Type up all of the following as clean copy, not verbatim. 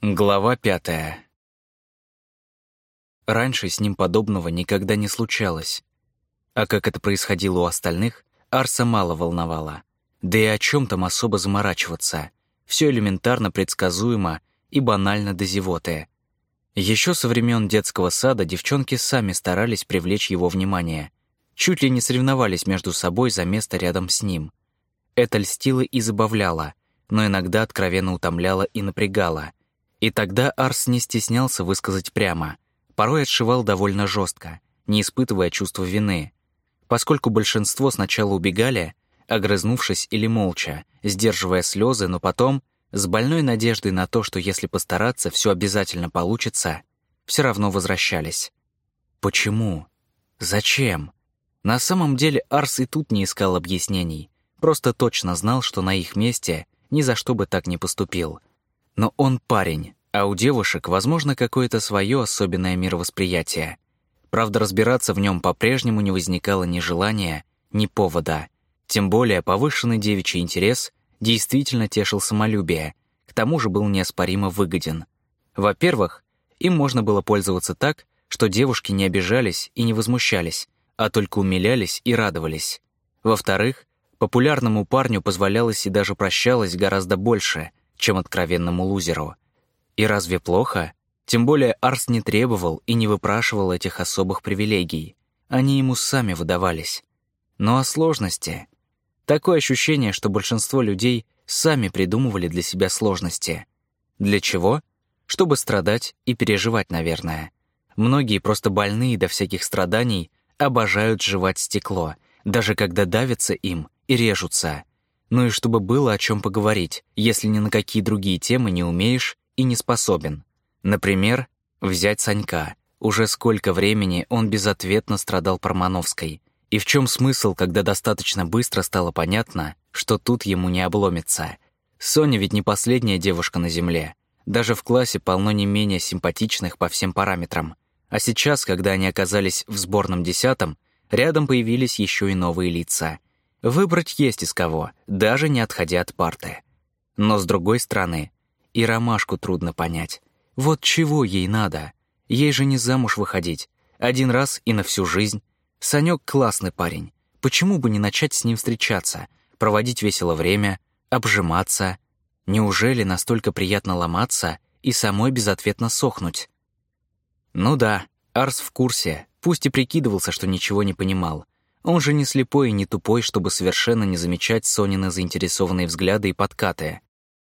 Глава 5. Раньше с ним подобного никогда не случалось. А как это происходило у остальных, Арса мало волновало. Да и о чем там особо заморачиваться. Все элементарно предсказуемо и банально до зевоты. Еще со времен детского сада девчонки сами старались привлечь его внимание. Чуть ли не соревновались между собой за место рядом с ним. Это льстило и забавляло, но иногда откровенно утомляло и напрягало. И тогда Арс не стеснялся высказать прямо, порой отшивал довольно жестко, не испытывая чувства вины. Поскольку большинство сначала убегали, огрызнувшись или молча, сдерживая слезы, но потом, с больной надеждой на то, что если постараться, все обязательно получится, все равно возвращались. Почему? Зачем? На самом деле Арс и тут не искал объяснений, просто точно знал, что на их месте ни за что бы так не поступил. Но он парень, а у девушек, возможно, какое-то свое особенное мировосприятие. Правда, разбираться в нем по-прежнему не возникало ни желания, ни повода. Тем более повышенный девичий интерес действительно тешил самолюбие, к тому же был неоспоримо выгоден. Во-первых, им можно было пользоваться так, что девушки не обижались и не возмущались, а только умилялись и радовались. Во-вторых, популярному парню позволялось и даже прощалось гораздо больше, чем откровенному лузеру. И разве плохо? Тем более Арс не требовал и не выпрашивал этих особых привилегий. Они ему сами выдавались. Ну а сложности? Такое ощущение, что большинство людей сами придумывали для себя сложности. Для чего? Чтобы страдать и переживать, наверное. Многие просто больные до всяких страданий обожают жевать стекло, даже когда давятся им и режутся. Ну и чтобы было о чем поговорить, если ни на какие другие темы не умеешь и не способен. Например, взять Санька. Уже сколько времени он безответно страдал по Романовской. И в чем смысл, когда достаточно быстро стало понятно, что тут ему не обломится? Соня ведь не последняя девушка на земле. Даже в классе полно не менее симпатичных по всем параметрам. А сейчас, когда они оказались в сборном 10-м, рядом появились еще и новые лица. Выбрать есть из кого, даже не отходя от парты. Но с другой стороны, и Ромашку трудно понять. Вот чего ей надо? Ей же не замуж выходить. Один раз и на всю жизнь. Санёк классный парень. Почему бы не начать с ним встречаться, проводить весело время, обжиматься? Неужели настолько приятно ломаться и самой безответно сохнуть? Ну да, Арс в курсе, пусть и прикидывался, что ничего не понимал. Он же не слепой и не тупой, чтобы совершенно не замечать Сонины заинтересованные взгляды и подкаты.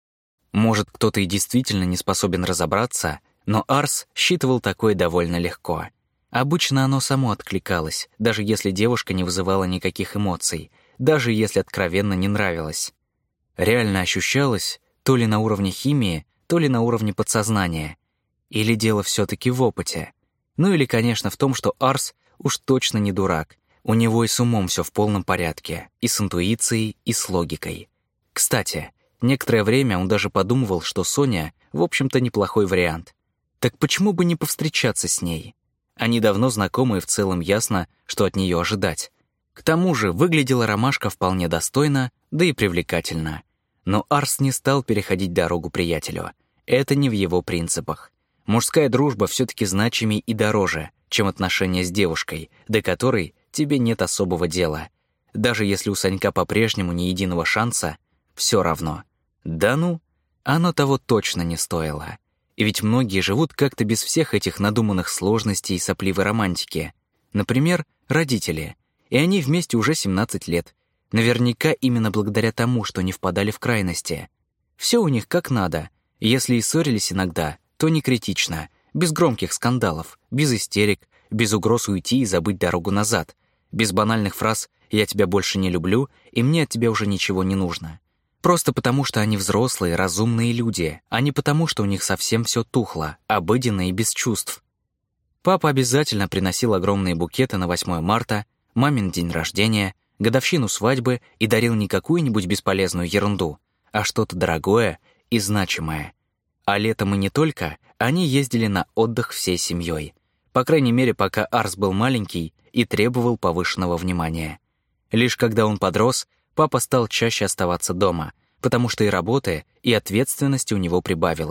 Может, кто-то и действительно не способен разобраться, но Арс считывал такое довольно легко. Обычно оно само откликалось, даже если девушка не вызывала никаких эмоций, даже если откровенно не нравилась. Реально ощущалось то ли на уровне химии, то ли на уровне подсознания. Или дело все-таки в опыте. Ну или, конечно, в том, что Арс уж точно не дурак. У него и с умом все в полном порядке, и с интуицией, и с логикой. Кстати, некоторое время он даже подумывал, что Соня, в общем-то, неплохой вариант. Так почему бы не повстречаться с ней? Они давно знакомы, и в целом ясно, что от нее ожидать. К тому же выглядела Ромашка вполне достойно, да и привлекательно. Но Арс не стал переходить дорогу приятелю. Это не в его принципах. Мужская дружба все-таки значимей и дороже, чем отношения с девушкой, до которой тебе нет особого дела. Даже если у Санька по-прежнему ни единого шанса, все равно. Да ну, оно того точно не стоило. И ведь многие живут как-то без всех этих надуманных сложностей и сопливой романтики. Например, родители. И они вместе уже 17 лет. Наверняка именно благодаря тому, что не впадали в крайности. Все у них как надо. Если и ссорились иногда, то не критично. Без громких скандалов, без истерик, без угроз уйти и забыть дорогу назад. Без банальных фраз «я тебя больше не люблю» и «мне от тебя уже ничего не нужно». Просто потому, что они взрослые, разумные люди, а не потому, что у них совсем все тухло, обыденно и без чувств. Папа обязательно приносил огромные букеты на 8 марта, мамин день рождения, годовщину свадьбы и дарил не какую-нибудь бесполезную ерунду, а что-то дорогое и значимое. А летом и не только, они ездили на отдых всей семьей. По крайней мере, пока Арс был маленький и требовал повышенного внимания. Лишь когда он подрос, папа стал чаще оставаться дома, потому что и работы, и ответственности у него прибавилось.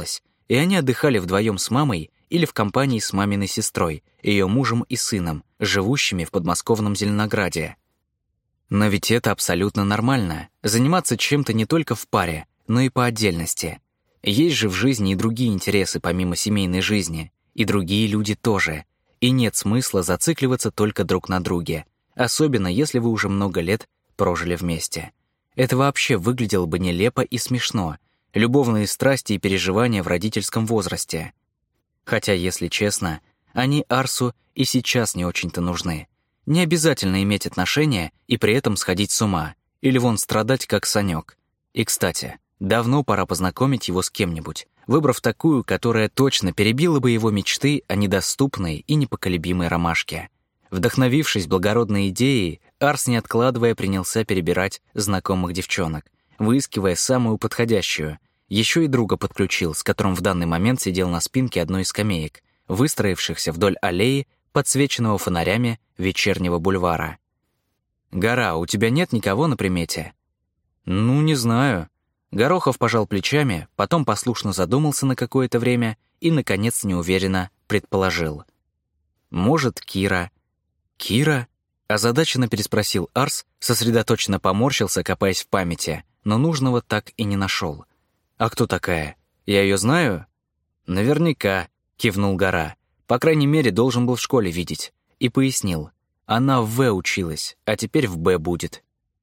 и они отдыхали вдвоем с мамой или в компании с маминой сестрой, ее мужем и сыном, живущими в подмосковном Зеленограде. Но ведь это абсолютно нормально — заниматься чем-то не только в паре, но и по отдельности. Есть же в жизни и другие интересы помимо семейной жизни, и другие люди тоже, и нет смысла зацикливаться только друг на друге, особенно если вы уже много лет прожили вместе. Это вообще выглядело бы нелепо и смешно — любовные страсти и переживания в родительском возрасте. Хотя, если честно, они Арсу и сейчас не очень-то нужны. Не обязательно иметь отношения и при этом сходить с ума, или вон страдать, как Санёк. И, кстати, давно пора познакомить его с кем-нибудь, выбрав такую, которая точно перебила бы его мечты о недоступной и непоколебимой ромашке. Вдохновившись благородной идеей, Арс, не откладывая, принялся перебирать знакомых девчонок, выискивая самую подходящую. Еще и друга подключил, с которым в данный момент сидел на спинке одной из скамеек, выстроившихся вдоль аллеи, подсвеченного фонарями вечернего бульвара. «Гора, у тебя нет никого на примете?» «Ну, не знаю». Горохов пожал плечами, потом послушно задумался на какое-то время и, наконец, неуверенно предположил. «Может, Кира». «Кира?» — озадаченно переспросил Арс, сосредоточенно поморщился, копаясь в памяти, но нужного так и не нашел. «А кто такая? Я ее знаю?» «Наверняка», — кивнул Гора. «По крайней мере, должен был в школе видеть». И пояснил. «Она в В училась, а теперь в Б будет».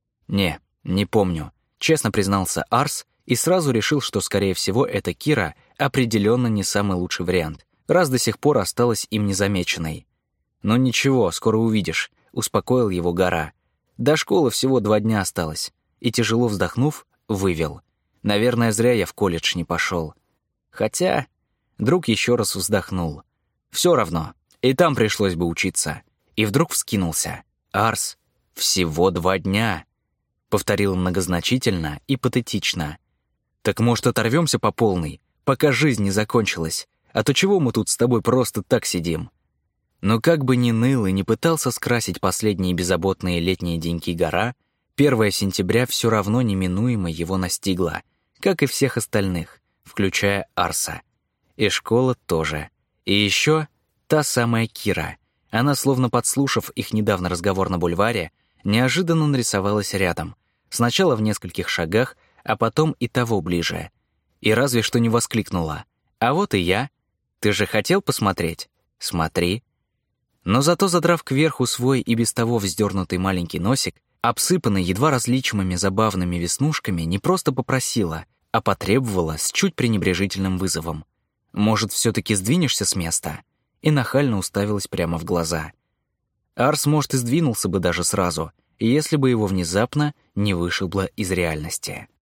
Не помню», — честно признался Арс и сразу решил, что, скорее всего, эта Кира определенно не самый лучший вариант, раз до сих пор осталась им незамеченной. «Но ничего, скоро увидишь», — успокоил его Гора. «До школы всего 2 дня осталось». И, тяжело вздохнув, вывел. «Наверное, зря я в колледж не пошел». Хотя друг еще раз вздохнул. Все равно, и там пришлось бы учиться. И вдруг вскинулся. «Арс, всего 2 дня», — повторил многозначительно и патетично. «Так, может, оторвемся по полной, пока жизнь не закончилась, а то чего мы тут с тобой просто так сидим?» Но как бы ни ныл и не пытался скрасить последние беззаботные летние деньки Гора, 1 сентября все равно неминуемо его настигло, как и всех остальных, включая Арса. И школа тоже. И еще та самая Кира. Она, словно подслушав их недавно разговор на бульваре, неожиданно нарисовалась рядом. Сначала в нескольких шагах, а потом и того ближе. И разве что не воскликнула. «А вот и я. Ты же хотел посмотреть? Смотри». Но зато, задрав кверху свой и без того вздернутый маленький носик, обсыпанный едва различимыми забавными веснушками, не просто попросила, а потребовала с чуть пренебрежительным вызовом. «Может, все-таки сдвинешься с места?» И нахально уставилась прямо в глаза. Арс, может, и сдвинулся бы даже сразу, если бы его внезапно не вышибло из реальности.